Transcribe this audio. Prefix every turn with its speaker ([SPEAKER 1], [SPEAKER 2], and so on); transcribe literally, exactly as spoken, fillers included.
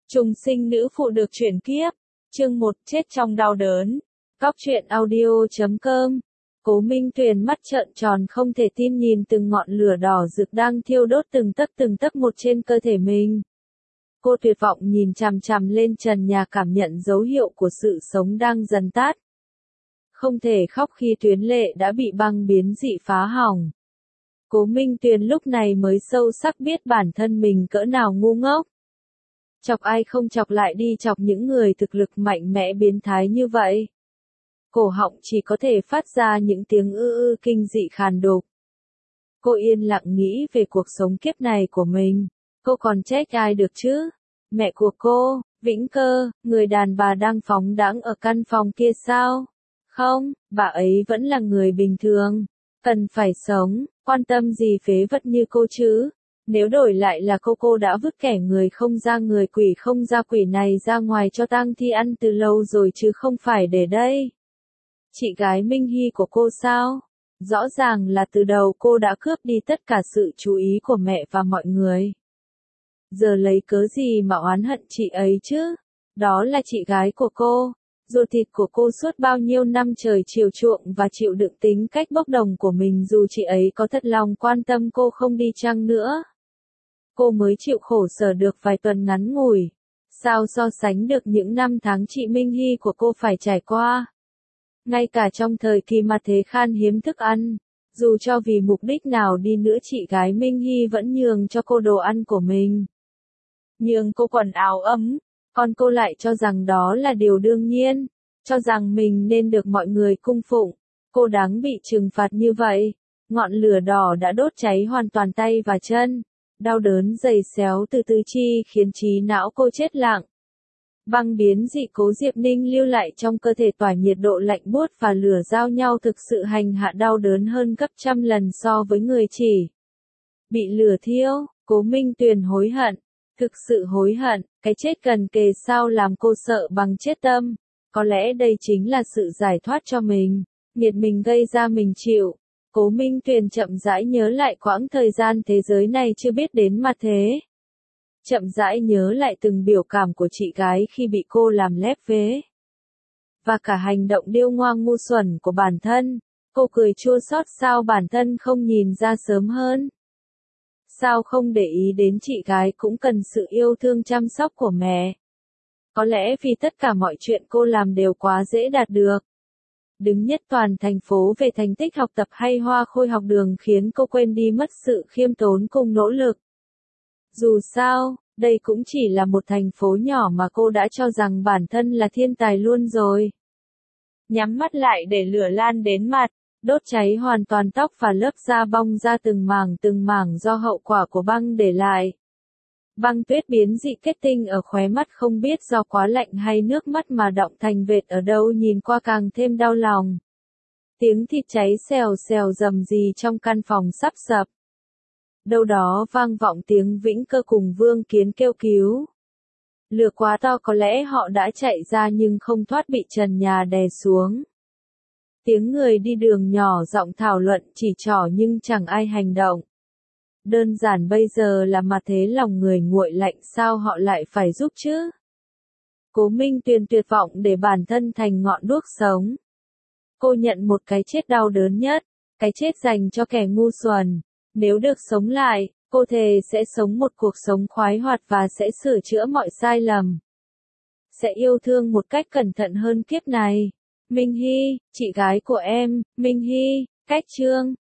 [SPEAKER 1] Trùng sinh nữ phụ được chuyển kiếp. Chương một chết trong đau đớn. Cóc truyện audio chấm com. Cố Minh Tuyền mắt trợn tròn không thể tin nhìn từng ngọn lửa đỏ rực đang thiêu đốt từng tấc từng tấc một trên cơ thể mình. Cô tuyệt vọng nhìn chằm chằm lên trần nhà cảm nhận dấu hiệu của sự sống đang dần tắt. Không thể khóc khi tuyến lệ đã bị băng biến dị phá hỏng. Cố Minh Tuyền lúc này mới sâu sắc biết bản thân mình cỡ nào ngu ngốc. Chọc ai không chọc lại đi chọc những người thực lực mạnh mẽ biến thái như vậy. Cổ họng chỉ có thể phát ra những tiếng ư ư kinh dị khàn đục. Cô yên lặng nghĩ về cuộc sống kiếp này của mình. Cô còn trách ai được chứ? Mẹ của cô, Vĩnh Cơ, người đàn bà đang phóng đãng ở căn phòng kia sao? Không, bà ấy vẫn là người bình thường. Cần phải sống, quan tâm gì phế vật như cô chứ? Nếu đổi lại là cô cô đã vứt kẻ người không ra người quỷ không ra quỷ này ra ngoài cho tang thi ăn từ lâu rồi chứ không phải để đây. Chị gái Minh Hy của cô sao? Rõ ràng là từ đầu cô đã cướp đi tất cả sự chú ý của mẹ và mọi người. Giờ lấy cớ gì mà oán hận chị ấy chứ? Đó là chị gái của cô. Ruột thịt của cô suốt bao nhiêu năm trời chiều chuộng và chịu đựng tính cách bốc đồng của mình dù chị ấy có thật lòng quan tâm cô không đi chăng nữa. Cô mới chịu khổ sở được vài tuần ngắn ngủi. Sao so sánh được những năm tháng chị Minh Hy của cô phải trải qua? Ngay cả trong thời kỳ mà thế khan hiếm thức ăn, dù cho vì mục đích nào đi nữa chị gái Minh Hy vẫn nhường cho cô đồ ăn của mình. Nhường cô quần áo ấm, còn cô lại cho rằng đó là điều đương nhiên, cho rằng mình nên được mọi người cung phụng. Cô đáng bị trừng phạt như vậy. Ngọn lửa đỏ đã đốt cháy hoàn toàn tay và chân. Đau đớn dày xéo từ tứ chi khiến trí não cô chết lặng. Băng biến dị Cố Diệp Ninh lưu lại trong cơ thể tỏa nhiệt độ lạnh buốt và lửa giao nhau thực sự hành hạ đau đớn hơn gấp trăm lần so với người chỉ bị lửa thiêu. Cố Minh Tuyền hối hận, thực sự hối hận, cái chết gần kề sao làm cô sợ bằng chết tâm. Có lẽ đây chính là sự giải thoát cho mình, nghiệt mình gây ra mình chịu. Cố Minh Tuyền chậm rãi nhớ lại quãng thời gian thế giới này chưa biết đến mà thế. Chậm rãi nhớ lại từng biểu cảm của chị gái khi bị cô làm lép vế. Và cả hành động điêu ngoa ngu xuẩn của bản thân. Cô cười chua xót sao bản thân không nhìn ra sớm hơn. Sao không để ý đến chị gái cũng cần sự yêu thương chăm sóc của mẹ. Có lẽ vì tất cả mọi chuyện cô làm đều quá dễ đạt được. Đứng nhất toàn thành phố về thành tích học tập hay hoa khôi học đường khiến cô quên đi mất sự khiêm tốn cùng nỗ lực. Dù sao, đây cũng chỉ là một thành phố nhỏ mà cô đã cho rằng bản thân là thiên tài luôn rồi. Nhắm mắt lại để lửa lan đến mặt, đốt cháy hoàn toàn tóc và lớp da bong ra từng mảng từng mảng do hậu quả của băng để lại. Băng tuyết biến dị kết tinh ở khóe mắt không biết do quá lạnh hay nước mắt mà đọng thành vệt ở đâu nhìn qua càng thêm đau lòng. Tiếng thịt cháy xèo xèo rầm rì trong căn phòng sắp sập. Đâu đó vang vọng tiếng Vĩnh Cơ cùng Vương Kiến kêu cứu. Lửa quá to có lẽ họ đã chạy ra nhưng không thoát bị trần nhà đè xuống. Tiếng người đi đường nhỏ giọng thảo luận chỉ trỏ nhưng chẳng ai hành động. Đơn giản bây giờ là mà thế lòng người nguội lạnh sao họ lại phải giúp chứ? Cố Minh Tuyền tuyệt vọng để bản thân thành ngọn đuốc sống. Cô nhận một cái chết đau đớn nhất, cái chết dành cho kẻ ngu xuẩn. Nếu được sống lại, cô thề sẽ sống một cuộc sống khoái hoạt và sẽ sửa chữa mọi sai lầm. Sẽ yêu thương một cách cẩn thận hơn kiếp này. Minh Hy, chị gái của em, Minh Hy, cách chương.